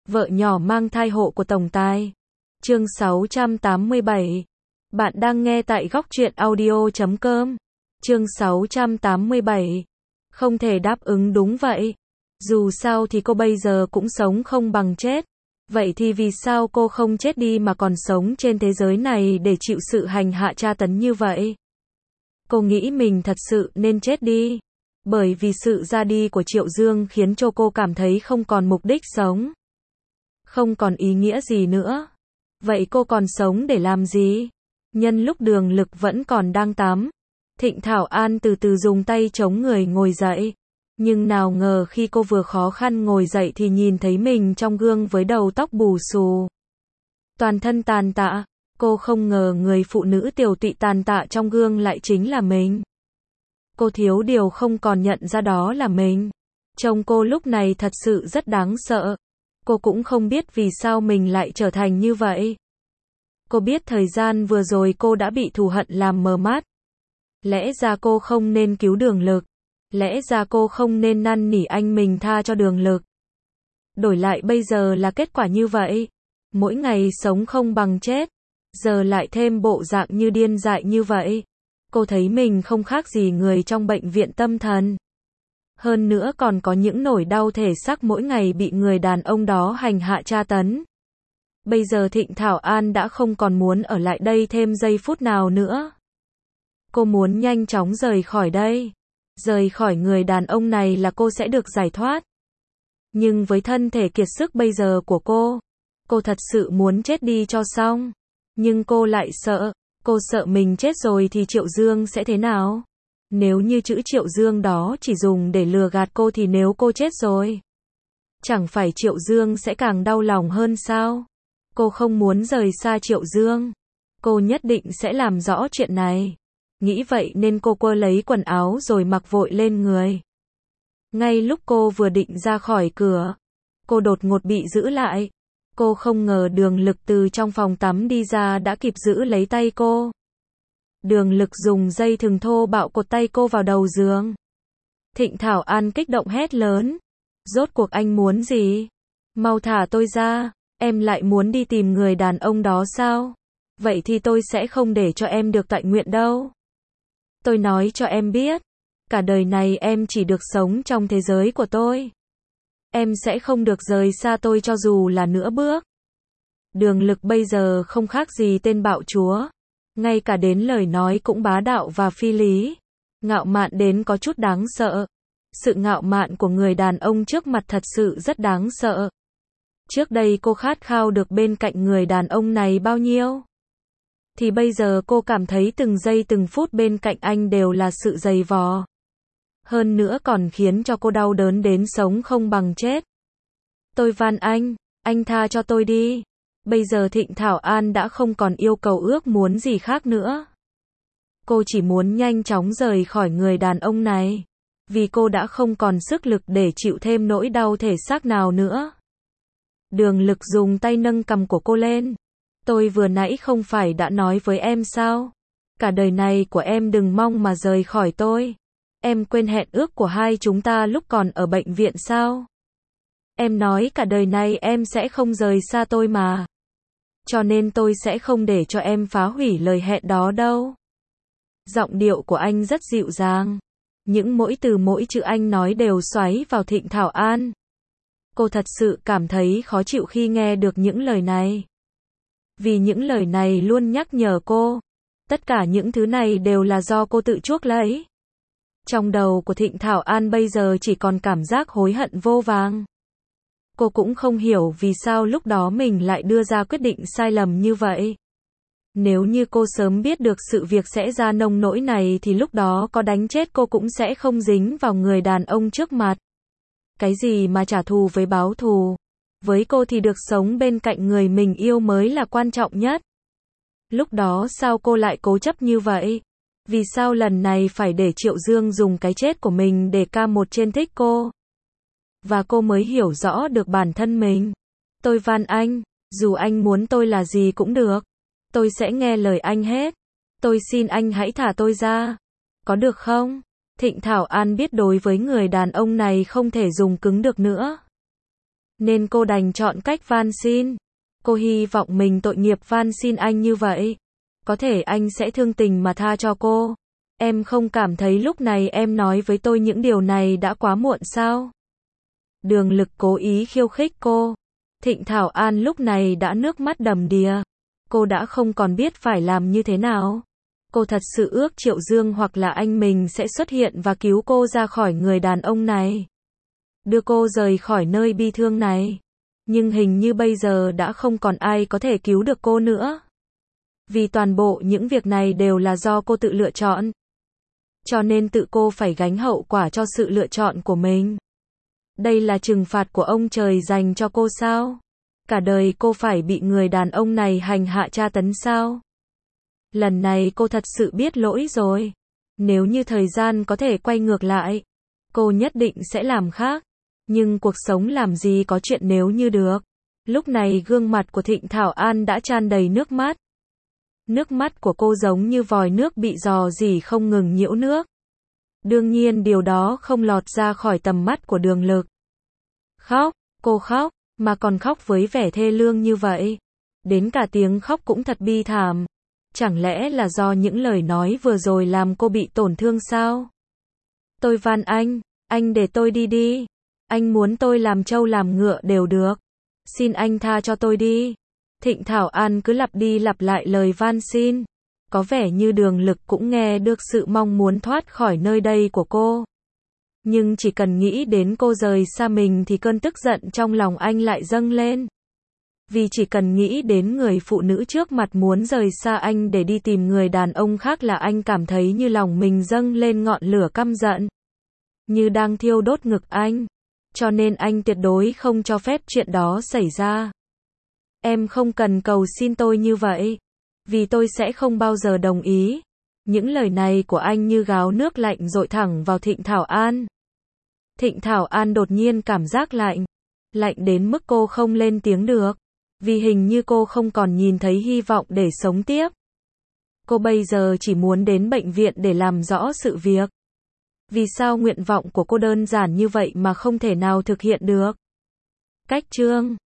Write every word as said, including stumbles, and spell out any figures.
Vợ nhỏ mang thai hộ của tổng tài. Chương sáu trăm tám mươi bảy. Bạn đang nghe tại góc truyện audio chấm com. Chương sáu trăm tám mươi bảy. Không thể đáp ứng đúng vậy. Dù sao thì cô bây giờ cũng sống không bằng chết. Vậy thì vì sao cô không chết đi mà còn sống trên thế giới này để chịu sự hành hạ tra tấn như vậy? Cô nghĩ mình thật sự nên chết đi. Bởi vì sự ra đi của Triệu Dương khiến cho cô cảm thấy không còn mục đích sống. Không còn ý nghĩa gì nữa. Vậy cô còn sống để làm gì? Nhân lúc Đường Lực vẫn còn đang tắm, Thịnh Thảo An từ từ dùng tay chống người ngồi dậy. Nhưng nào ngờ khi cô vừa khó khăn ngồi dậy thì nhìn thấy mình trong gương với đầu tóc bù xù, toàn thân tàn tạ. Cô không ngờ người phụ nữ tiều tụy tàn tạ trong gương lại chính là mình. Cô thiếu điều không còn nhận ra đó là mình. Trông cô lúc này thật sự rất đáng sợ. Cô cũng không biết vì sao mình lại trở thành như vậy. Cô biết thời gian vừa rồi cô đã bị thù hận làm mờ mắt. Lẽ ra cô không nên cứu Đường Lực. Lẽ ra cô không nên năn nỉ anh mình tha cho Đường Lực. Đổi lại bây giờ là kết quả như vậy. Mỗi ngày sống không bằng chết. Giờ lại thêm bộ dạng như điên dại như vậy. Cô thấy mình không khác gì người trong bệnh viện tâm thần. Hơn nữa còn có những nỗi đau thể xác mỗi ngày bị người đàn ông đó hành hạ tra tấn. Bây giờ Thịnh Thảo An đã không còn muốn ở lại đây thêm giây phút nào nữa. Cô muốn nhanh chóng rời khỏi đây. Rời khỏi người đàn ông này là cô sẽ được giải thoát. Nhưng với thân thể kiệt sức bây giờ của cô, cô thật sự muốn chết đi cho xong. Nhưng cô lại sợ. Cô sợ mình chết rồi thì Triệu Dương sẽ thế nào? Nếu như chữ Triệu Dương đó chỉ dùng để lừa gạt cô thì nếu cô chết rồi, chẳng phải Triệu Dương sẽ càng đau lòng hơn sao? Cô không muốn rời xa Triệu Dương. Cô nhất định sẽ làm rõ chuyện này. Nghĩ vậy nên cô quơ lấy quần áo rồi mặc vội lên người. Ngay lúc cô vừa định ra khỏi cửa, cô đột ngột bị giữ lại. Cô không ngờ Đường Lực từ trong phòng tắm đi ra đã kịp giữ lấy tay cô. Đường Lực dùng dây thừng thô bạo cột tay cô vào đầu giường. Thịnh Thảo An kích động hét lớn. Rốt cuộc anh muốn gì? Mau thả tôi ra. Em lại muốn đi tìm người đàn ông đó sao? Vậy thì tôi sẽ không để cho em được tọa nguyện đâu. Tôi nói cho em biết. Cả đời này em chỉ được sống trong thế giới của tôi. Em sẽ không được rời xa tôi cho dù là nửa bước. Đường Lực bây giờ không khác gì tên bạo chúa. Ngay cả đến lời nói cũng bá đạo và phi lý. Ngạo mạn đến có chút đáng sợ. Sự ngạo mạn của người đàn ông trước mặt thật sự rất đáng sợ. Trước đây cô khát khao được bên cạnh người đàn ông này bao nhiêu? Thì bây giờ cô cảm thấy từng giây từng phút bên cạnh anh đều là sự dày vò. Hơn nữa còn khiến cho cô đau đớn đến sống không bằng chết. Tôi van anh, anh tha cho tôi đi. Bây giờ Thịnh Thảo An đã không còn yêu cầu ước muốn gì khác nữa. Cô chỉ muốn nhanh chóng rời khỏi người đàn ông này. Vì cô đã không còn sức lực để chịu thêm nỗi đau thể xác nào nữa. Đường Lực dùng tay nâng cằm của cô lên. Tôi vừa nãy không phải đã nói với em sao? Cả đời này của em đừng mong mà rời khỏi tôi. Em quên hẹn ước của hai chúng ta lúc còn ở bệnh viện sao? Em nói cả đời này em sẽ không rời xa tôi mà. Cho nên tôi sẽ không để cho em phá hủy lời hẹn đó đâu. Giọng điệu của anh rất dịu dàng. Những mỗi từ mỗi chữ anh nói đều xoáy vào Thịnh Thảo An. Cô thật sự cảm thấy khó chịu khi nghe được những lời này. Vì những lời này luôn nhắc nhở cô. Tất cả những thứ này đều là do cô tự chuốc lấy. Trong đầu của Thịnh Thảo An bây giờ chỉ còn cảm giác hối hận vô vàng. Cô cũng không hiểu vì sao lúc đó mình lại đưa ra quyết định sai lầm như vậy. Nếu như cô sớm biết được sự việc sẽ ra nông nỗi này thì lúc đó có đánh chết cô cũng sẽ không dính vào người đàn ông trước mặt. Cái gì mà trả thù với báo thù. Với cô thì được sống bên cạnh người mình yêu mới là quan trọng nhất. Lúc đó sao cô lại cố chấp như vậy? Vì sao lần này phải để Triệu Dương dùng cái chết của mình để ca một trên thích cô? Và cô mới hiểu rõ được bản thân mình. Tôi van anh, dù anh muốn tôi là gì cũng được. Tôi sẽ nghe lời anh hết. Tôi xin anh hãy thả tôi ra. Có được không? Thịnh Thảo An biết đối với người đàn ông này không thể dùng cứng được nữa. Nên cô đành chọn cách van xin. Cô hy vọng mình tội nghiệp van xin anh như vậy. Có thể anh sẽ thương tình mà tha cho cô. Em không cảm thấy lúc này em nói với tôi những điều này đã quá muộn sao? Đường Lực cố ý khiêu khích cô. Thịnh Thảo An lúc này đã nước mắt đầm đìa. Cô đã không còn biết phải làm như thế nào. Cô thật sự ước Triệu Dương hoặc là anh mình sẽ xuất hiện và cứu cô ra khỏi người đàn ông này. Đưa cô rời khỏi nơi bi thương này. Nhưng hình như bây giờ đã không còn ai có thể cứu được cô nữa. Vì toàn bộ những việc này đều là do cô tự lựa chọn. Cho nên tự cô phải gánh hậu quả cho sự lựa chọn của mình. Đây là trừng phạt của ông trời dành cho cô sao? Cả đời cô phải bị người đàn ông này hành hạ tra tấn sao? Lần này cô thật sự biết lỗi rồi. Nếu như thời gian có thể quay ngược lại, cô nhất định sẽ làm khác. Nhưng cuộc sống làm gì có chuyện nếu như được. Lúc này gương mặt của Thịnh Thảo An đã tràn đầy nước mắt. Nước mắt của cô giống như vòi nước bị rò rỉ không ngừng nhiễu nước. Đương nhiên điều đó không lọt ra khỏi tầm mắt của Đường Lực. Khóc, cô khóc, mà còn khóc với vẻ thê lương như vậy. Đến cả tiếng khóc cũng thật bi thảm. Chẳng lẽ là do những lời nói vừa rồi làm cô bị tổn thương sao? Tôi van anh, anh để tôi đi đi. Anh muốn tôi làm trâu làm ngựa đều được. Xin anh tha cho tôi đi. Thịnh Thảo An cứ lặp đi lặp lại lời van xin. Có vẻ như Đường Lực cũng nghe được sự mong muốn thoát khỏi nơi đây của cô. Nhưng chỉ cần nghĩ đến cô rời xa mình thì cơn tức giận trong lòng anh lại dâng lên. Vì chỉ cần nghĩ đến người phụ nữ trước mặt muốn rời xa anh để đi tìm người đàn ông khác là anh cảm thấy như lòng mình dâng lên ngọn lửa căm giận. Như đang thiêu đốt ngực anh. Cho nên anh tuyệt đối không cho phép chuyện đó xảy ra. Em không cần cầu xin tôi như vậy. Vì tôi sẽ không bao giờ đồng ý. Những lời này của anh như gáo nước lạnh dội thẳng vào Thịnh Thảo An. Thịnh Thảo An đột nhiên cảm giác lạnh. Lạnh đến mức cô không lên tiếng được. Vì hình như cô không còn nhìn thấy hy vọng để sống tiếp. Cô bây giờ chỉ muốn đến bệnh viện để làm rõ sự việc. Vì sao nguyện vọng của cô đơn giản như vậy mà không thể nào thực hiện được? Cách chương